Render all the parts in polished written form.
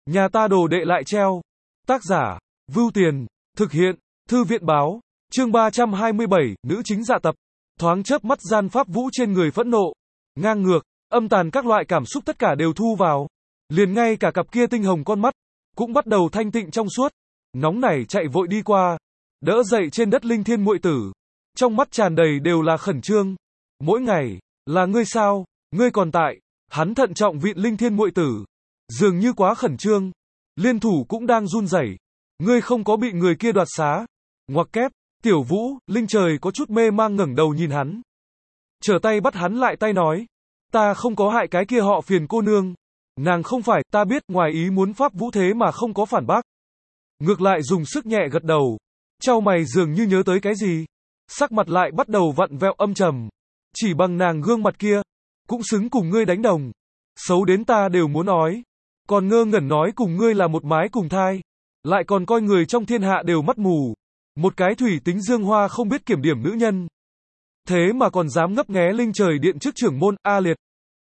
Nhà ta đồ đệ lại treo. Tác giả, Vưu Tiền, thực hiện, Thư viện báo, chương 327, nữ chính dạ tập. Thoáng chớp mắt gian Pháp Vũ trên người phẫn nộ, ngang ngược, âm tàn các loại cảm xúc tất cả đều thu vào. Liền ngay cả cặp kia tinh hồng con mắt, cũng bắt đầu thanh tịnh trong suốt. Nóng nảy chạy vội đi qua, đỡ dậy trên đất Linh Thiên muội tử. Trong mắt tràn đầy đều là khẩn trương. Mỗi ngày, là ngươi sao, ngươi còn tại. Hắn thận trọng vịn Linh Thiên muội tử. Dường như quá khẩn trương. Liên thủ cũng đang run rẩy. Ngươi không có bị người kia đoạt xá. Ngoặc kép, Tiểu Vũ, Linh Trời có chút mê mang ngẩng đầu nhìn hắn. Trở tay bắt hắn lại tay nói. Ta không có hại cái kia họ Phiền cô nương. Nàng không phải, ta biết, ngoài ý muốn Pháp Vũ thế mà không có phản bác. Ngược lại dùng sức nhẹ gật đầu. Chau mày dường như nhớ tới cái gì. Sắc mặt lại bắt đầu vặn vẹo âm trầm. Chỉ bằng nàng gương mặt kia, cũng xứng cùng ngươi đánh đồng. Xấu đến ta đều muốn ói. Còn ngơ ngẩn nói cùng ngươi là một mái cùng thai. Lại còn coi người trong thiên hạ đều mắt mù. Một cái thủy tính dương hoa không biết kiểm điểm nữ nhân. Thế mà còn dám ngấp nghé Linh Trời điện trước trưởng môn, A liệt.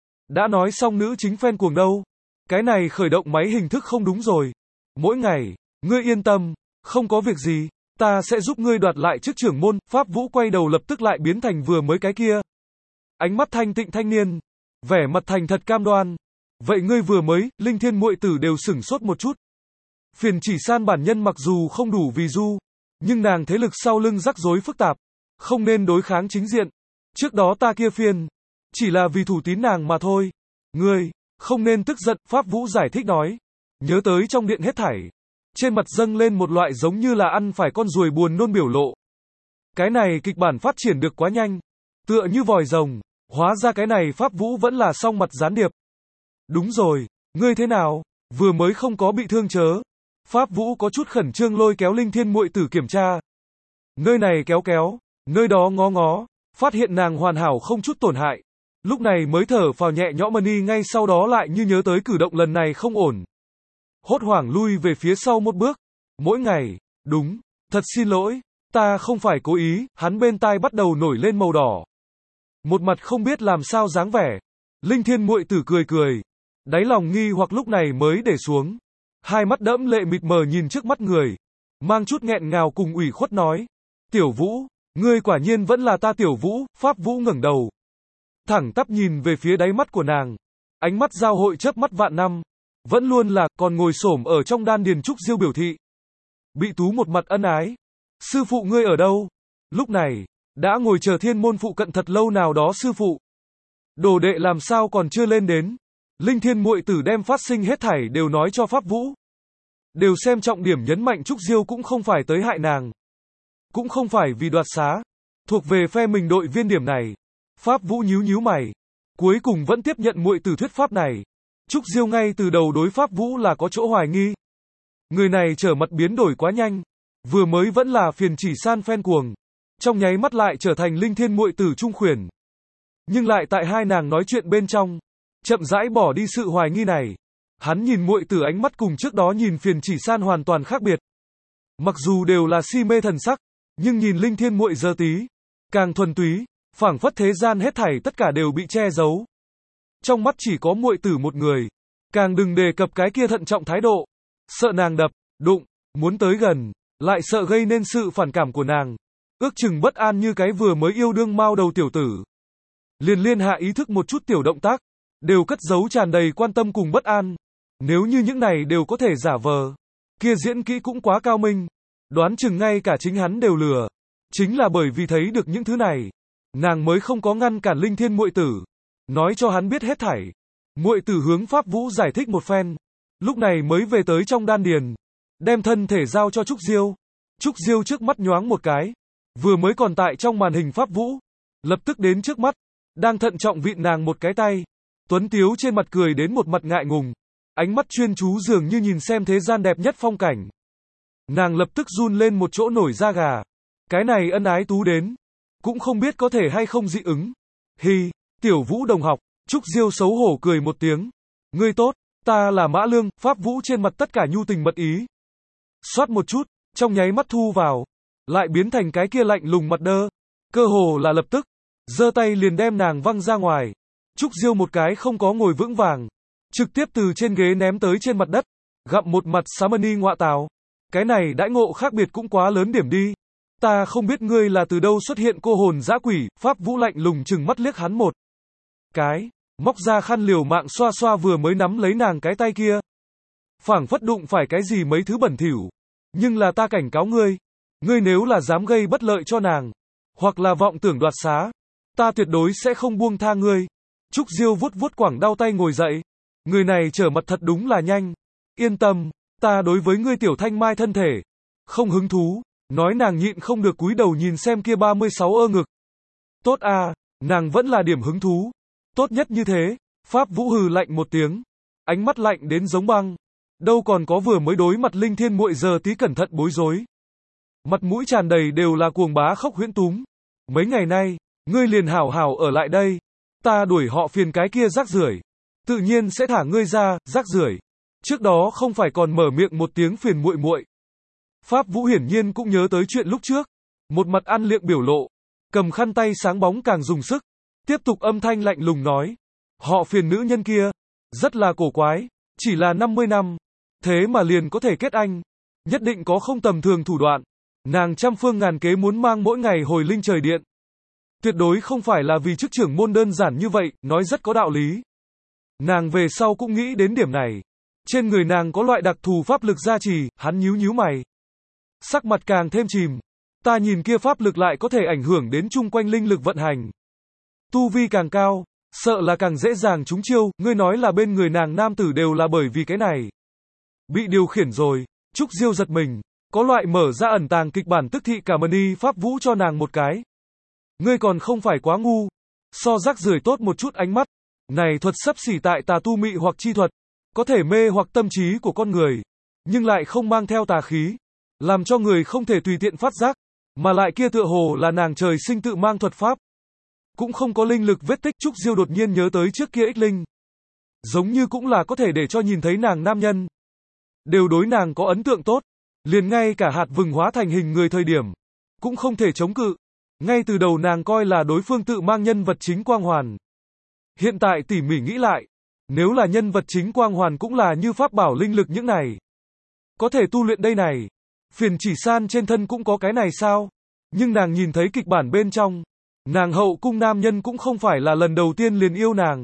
Đã nói xong nữ chính fan cuồng đâu. Cái này khởi động máy hình thức không đúng rồi. Mỗi ngày, ngươi yên tâm, không có việc gì, ta sẽ giúp ngươi đoạt lại chức trưởng môn. Pháp Vũ quay đầu lập tức lại biến thành vừa mới cái kia. Ánh mắt thanh tịnh thanh niên, vẻ mặt thành thật cam đoan. Vậy ngươi vừa mới, Linh Thiên muội tử đều sửng sốt một chút. Phiền Chỉ San bản nhân mặc dù không đủ vì du, nhưng nàng thế lực sau lưng rắc rối phức tạp, không nên đối kháng chính diện. Trước đó ta kia phiền, chỉ là vì thủ tín nàng mà thôi. Ngươi, không nên tức giận, Pháp Vũ giải thích nói. Nhớ tới trong điện hết thảy. Trên mặt dâng lên một loại giống như là ăn phải con ruồi buồn nôn biểu lộ. Cái này kịch bản phát triển được quá nhanh. Tựa như vòi rồng. Hóa ra cái này Pháp Vũ vẫn là song mặt gián điệp. Đúng rồi, ngươi thế nào? Vừa mới không có bị thương chớ. Pháp Vũ có chút khẩn trương lôi kéo Linh Thiên muội tử kiểm tra. Nơi này kéo kéo, nơi đó ngó ngó, phát hiện nàng hoàn hảo không chút tổn hại. Lúc này mới thở phào nhẹ nhõm Mani ngay sau đó lại như nhớ tới cử động lần này không ổn. Hốt hoảng lui về phía sau một bước. Mỗi ngày, đúng, thật xin lỗi, ta không phải cố ý, hắn bên tai bắt đầu nổi lên màu đỏ. Một mặt không biết làm sao dáng vẻ. Linh Thiên muội tử cười cười. Đáy lòng nghi hoặc lúc này mới để xuống. Hai mắt đẫm lệ mịt mờ nhìn trước mắt người. Mang chút nghẹn ngào cùng ủy khuất nói. Tiểu Vũ, ngươi quả nhiên vẫn là ta Tiểu Vũ. Pháp Vũ ngẩng đầu. Thẳng tắp nhìn về phía đáy mắt của nàng. Ánh mắt giao hội chớp mắt vạn năm. Vẫn luôn là, còn ngồi xổm ở trong đan điền Trúc Diêu biểu thị. Bị Tú một mặt ân ái. Sư phụ ngươi ở đâu? Lúc này, đã ngồi chờ thiên môn phụ cận thật lâu nào đó sư phụ. Đồ đệ làm sao còn chưa lên đến? Linh Thiên muội tử đem phát sinh hết thảy đều nói cho Pháp Vũ. Đều xem trọng điểm nhấn mạnh Trúc Diêu cũng không phải tới hại nàng. Cũng không phải vì đoạt xá. Thuộc về phe mình đội viên điểm này. Pháp Vũ nhíu nhíu mày. Cuối cùng vẫn tiếp nhận muội tử thuyết pháp này. Trúc Diêu ngay từ đầu đối Pháp Vũ là có chỗ hoài nghi. Người này trở mặt biến đổi quá nhanh. Vừa mới vẫn là Phiền Chỉ San fan cuồng. Trong nháy mắt lại trở thành Linh Thiên muội tử trung khuyển. Nhưng lại tại hai nàng nói chuyện bên trong, chậm rãi bỏ đi sự hoài nghi này. Hắn nhìn muội tử ánh mắt cùng trước đó nhìn Phiền Chỉ San hoàn toàn khác biệt. Mặc dù đều là si mê thần sắc, nhưng nhìn Linh Thiên muội giờ tí, càng thuần túy, phảng phất thế gian hết thảy tất cả đều bị che giấu. Trong mắt chỉ có muội tử một người, càng đừng đề cập cái kia thận trọng thái độ, sợ nàng đập, đụng, muốn tới gần, lại sợ gây nên sự phản cảm của nàng. Ước chừng bất an như cái vừa mới yêu đương mao đầu tiểu tử. Liền liên hạ ý thức một chút tiểu động tác, đều cất giấu tràn đầy quan tâm cùng bất an. Nếu như những này đều có thể giả vờ, kia diễn kỹ cũng quá cao minh. Đoán chừng ngay cả chính hắn đều lừa. Chính là bởi vì thấy được những thứ này, nàng mới không có ngăn cản Linh Thiên muội tử, nói cho hắn biết hết thảy. Muội tử hướng Pháp Vũ giải thích một phen, lúc này mới về tới trong đan điền, đem thân thể giao cho Trúc Diêu. Trúc Diêu trước mắt nhoáng một cái, vừa mới còn tại trong màn hình Pháp Vũ, lập tức đến trước mắt, đang thận trọng vịn nàng một cái tay. Tuấn tiếu trên mặt cười đến một mặt ngại ngùng, ánh mắt chuyên chú dường như nhìn xem thế gian đẹp nhất phong cảnh. Nàng lập tức run lên một chỗ nổi da gà. Cái này ân ái Tú đến, cũng không biết có thể hay không dị ứng. Hi, Tiểu Vũ đồng học. Trúc Diêu xấu hổ cười một tiếng. Ngươi tốt, ta là Mã Lương. Pháp Vũ trên mặt tất cả nhu tình mật ý. Xoát một chút, trong nháy mắt thu vào, lại biến thành cái kia lạnh lùng mặt đơ. Cơ hồ là lập tức, giơ tay liền đem nàng văng ra ngoài. Trúc Diêu một cái không có ngồi vững vàng, trực tiếp từ trên ghế ném tới trên mặt đất, Gặm một mặt Samani ngọa tào. Cái này đãi ngộ khác biệt cũng quá lớn điểm đi. Ta không biết ngươi là từ đâu xuất hiện cô hồn dã quỷ, Pháp Vũ lạnh lùng chừng mắt liếc hắn một cái, móc ra khăn liều mạng xoa xoa vừa mới nắm lấy nàng cái tay kia. Phảng phất đụng phải cái gì mấy thứ bẩn thỉu. Nhưng là ta cảnh cáo ngươi, ngươi nếu là dám gây bất lợi cho nàng, hoặc là vọng tưởng đoạt xá, ta tuyệt đối sẽ không buông tha ngươi. Trúc Diêu vuốt vuốt quẳng đau tay ngồi dậy. Người này trở mặt thật đúng là nhanh. Yên tâm, ta đối với ngươi tiểu thanh mai thân thể không hứng thú. Nói nàng nhịn không được cúi đầu nhìn xem kia 36 ơ ngực. Tốt à, nàng vẫn là điểm hứng thú. Tốt nhất như thế. Pháp Vũ hừ lạnh một tiếng, ánh mắt lạnh đến giống băng. Đâu còn có vừa mới đối mặt Linh Thiên muội giờ tí cẩn thận bối rối. Mặt mũi tràn đầy đều là cuồng bá khóc huyễn túm. Mấy ngày nay, ngươi liền hảo hảo ở lại đây. Ta đuổi họ phiền cái kia rác rưởi, tự nhiên sẽ thả ngươi ra, rác rưởi. Trước đó không phải còn mở miệng một tiếng phiền muội muội. Pháp Vũ hiển nhiên cũng nhớ tới chuyện lúc trước, một mặt ăn liệng biểu lộ, cầm khăn tay sáng bóng càng dùng sức, tiếp tục âm thanh lạnh lùng nói, họ phiền nữ nhân kia, rất là cổ quái, chỉ là 50 năm, thế mà liền có thể kết anh, nhất định có không tầm thường thủ đoạn, nàng trăm phương ngàn kế muốn mang mỗi ngày hồi linh trời điện. Tuyệt đối không phải là vì chức trưởng môn đơn giản như vậy, nói rất có đạo lý. Nàng về sau cũng nghĩ đến điểm này. Trên người nàng có loại đặc thù pháp lực gia trì, hắn nhíu nhíu mày. Sắc mặt càng thêm chìm. Ta nhìn kia pháp lực lại có thể ảnh hưởng đến chung quanh linh lực vận hành. Tu vi càng cao, sợ là càng dễ dàng trúng chiêu, ngươi nói là bên người nàng nam tử đều là bởi vì cái này. Bị điều khiển rồi, Trúc Diêu giật mình, có loại mở ra ẩn tàng kịch bản tức thị cả mani Pháp Vũ cho nàng một cái. Ngươi còn không phải quá ngu, so rác rưởi tốt một chút ánh mắt. Này thuật xấp xỉ tại tà tu mị hoặc chi thuật, có thể mê hoặc tâm trí của con người, nhưng lại không mang theo tà khí, làm cho người không thể tùy tiện phát giác, mà lại kia tựa hồ là nàng trời sinh tự mang thuật pháp. Cũng không có linh lực vết tích. Trúc Diêu đột nhiên nhớ tới trước kia ích linh. Giống như cũng là có thể để cho nhìn thấy nàng nam nhân. Đều đối nàng có ấn tượng tốt, liền ngay cả hạt vừng hóa thành hình người thời điểm, cũng không thể chống cự. Ngay từ đầu nàng coi là đối phương tự mang nhân vật chính quang hoàn. Hiện tại tỉ mỉ nghĩ lại, nếu là nhân vật chính quang hoàn cũng là như pháp bảo linh lực những này, có thể tu luyện đây này. Phiền chỉ san trên thân cũng có cái này sao? Nhưng nàng nhìn thấy kịch bản bên trong, nàng hậu cung nam nhân cũng không phải là lần đầu tiên liền yêu nàng,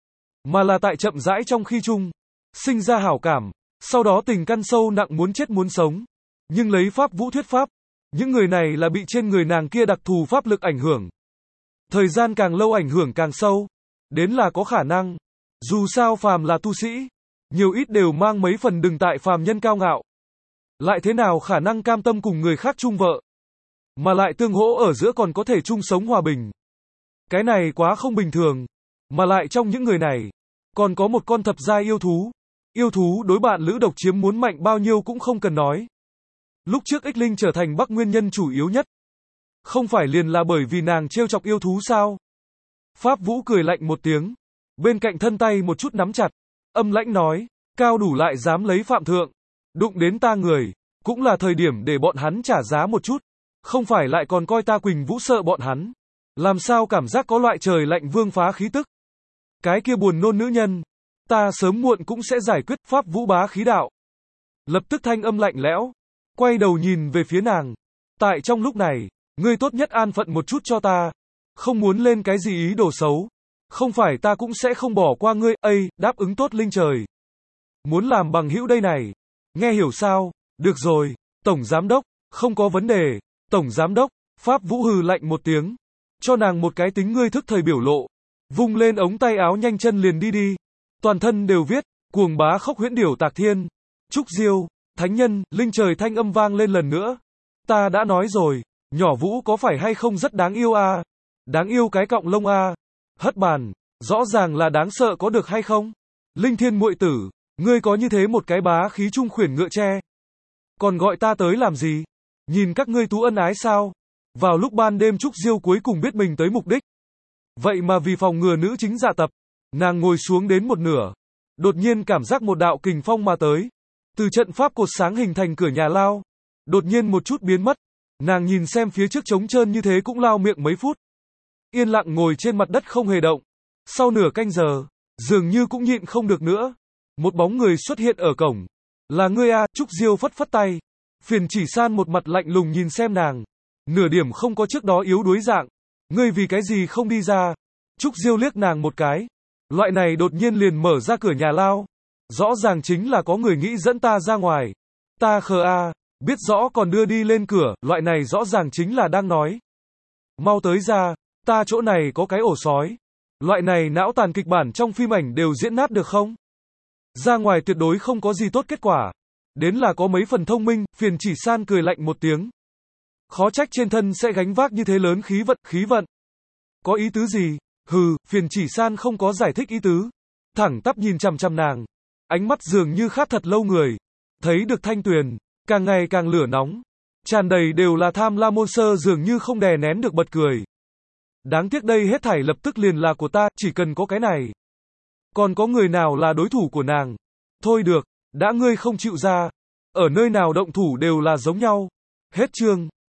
mà là tại chậm rãi trong khi chung, sinh ra hảo cảm, sau đó tình căn sâu nặng muốn chết muốn sống. Nhưng lấy Pháp Vũ thuyết pháp, những người này là bị trên người nàng kia đặc thù pháp lực ảnh hưởng. Thời gian càng lâu ảnh hưởng càng sâu, đến là có khả năng. Dù sao phàm là tu sĩ, nhiều ít đều mang mấy phần đừng tại phàm nhân cao ngạo. Lại thế nào khả năng cam tâm cùng người khác chung vợ, mà lại tương hỗ ở giữa còn có thể chung sống hòa bình. Cái này quá không bình thường. Mà lại trong những người này, còn có một con thập giai yêu thú. Yêu thú đối bạn lữ độc chiếm muốn mạnh bao nhiêu cũng không cần nói. Lúc trước ích linh trở thành Bắc nguyên nhân chủ yếu nhất, không phải liền là bởi vì nàng trêu chọc yêu thú sao? Pháp Vũ cười lạnh một tiếng, bên cạnh thân tay một chút nắm chặt, âm lãnh nói, cao đủ lại dám lấy phạm thượng, đụng đến ta người, cũng là thời điểm để bọn hắn trả giá một chút, không phải lại còn coi ta Quỳnh Vũ sợ bọn hắn. Làm sao cảm giác có loại trời lạnh vương phá khí tức. Cái kia buồn nôn nữ nhân, ta sớm muộn cũng sẽ giải quyết. Pháp Vũ bá khí đạo. Lập tức thanh âm lạnh lẽo, quay đầu nhìn về phía nàng. Tại trong lúc này, ngươi tốt nhất an phận một chút cho ta, không muốn lên cái gì ý đồ xấu. Không phải ta cũng sẽ không bỏ qua ngươi. Ây, đáp ứng tốt linh trời. Muốn làm bằng hữu đây này. Nghe hiểu sao? Được rồi, Tổng Giám Đốc, không có vấn đề. Tổng Giám Đốc, Pháp Vũ hừ lạnh một tiếng, cho nàng một cái tính ngươi thức thời biểu lộ, vung lên ống tay áo nhanh chân liền đi đi. Toàn thân đều viết, cuồng bá khốc huyễn điểu tạc thiên. Trúc Diêu, thánh nhân, linh trời thanh âm vang lên lần nữa. Ta đã nói rồi, nhỏ Vũ có phải hay không rất đáng yêu à? Đáng yêu cái cọng lông à? Hất bàn, rõ ràng là đáng sợ có được hay không? Linh Thiên muội tử, ngươi có như thế một cái bá khí trung khuyển ngựa tre, còn gọi ta tới làm gì? Nhìn các ngươi tú ân ái sao? Vào lúc ban đêm Trúc Diêu cuối cùng biết mình tới mục đích. Vậy mà vì phòng ngừa nữ chính dạ tập, nàng ngồi xuống đến một nửa, đột nhiên cảm giác một đạo kình phong mà tới. Từ trận pháp cột sáng hình thành cửa nhà lao, đột nhiên một chút biến mất. Nàng nhìn xem phía trước trống trơn như thế cũng lao miệng mấy phút. Yên lặng ngồi trên mặt đất không hề động. Sau nửa canh giờ, dường như cũng nhịn không được nữa. Một bóng người xuất hiện ở cổng. Là ngươi à, Trúc Diêu phất phất tay. Phiền Chỉ San một mặt lạnh lùng nhìn xem nàng. Nửa điểm không có trước đó yếu đuối dạng. Ngươi vì cái gì không đi ra? Trúc Diêu liếc nàng một cái. Loại này đột nhiên liền mở ra cửa nhà lao. Rõ ràng chính là có người nghĩ dẫn ta ra ngoài. Ta khờ à, biết rõ còn đưa đi lên cửa, loại này rõ ràng chính là đang nói. Mau tới ra, ta chỗ này có cái ổ sói. Loại này não tàn kịch bản trong phim ảnh đều diễn nát được không? Ra ngoài tuyệt đối không có gì tốt kết quả. Đến là có mấy phần thông minh, Phiền Chỉ San cười lạnh một tiếng. Khó trách trên thân sẽ gánh vác như thế lớn khí vận. Có ý tứ gì? Hừ, Phiền Chỉ San không có giải thích ý tứ. Thẳng tắp nhìn chằm chằm nàng. Ánh mắt dường như khát thật lâu người. Thấy được Thanh Tuyền, càng ngày càng lửa nóng. Tràn đầy đều là tham lam môn sơ dường như không đè nén được bật cười. Đáng tiếc đây hết thảy lập tức liền là của ta, chỉ cần có cái này. Còn có người nào là đối thủ của nàng? Thôi được, đã ngươi không chịu ra. Ở nơi nào động thủ đều là giống nhau. Hết chương.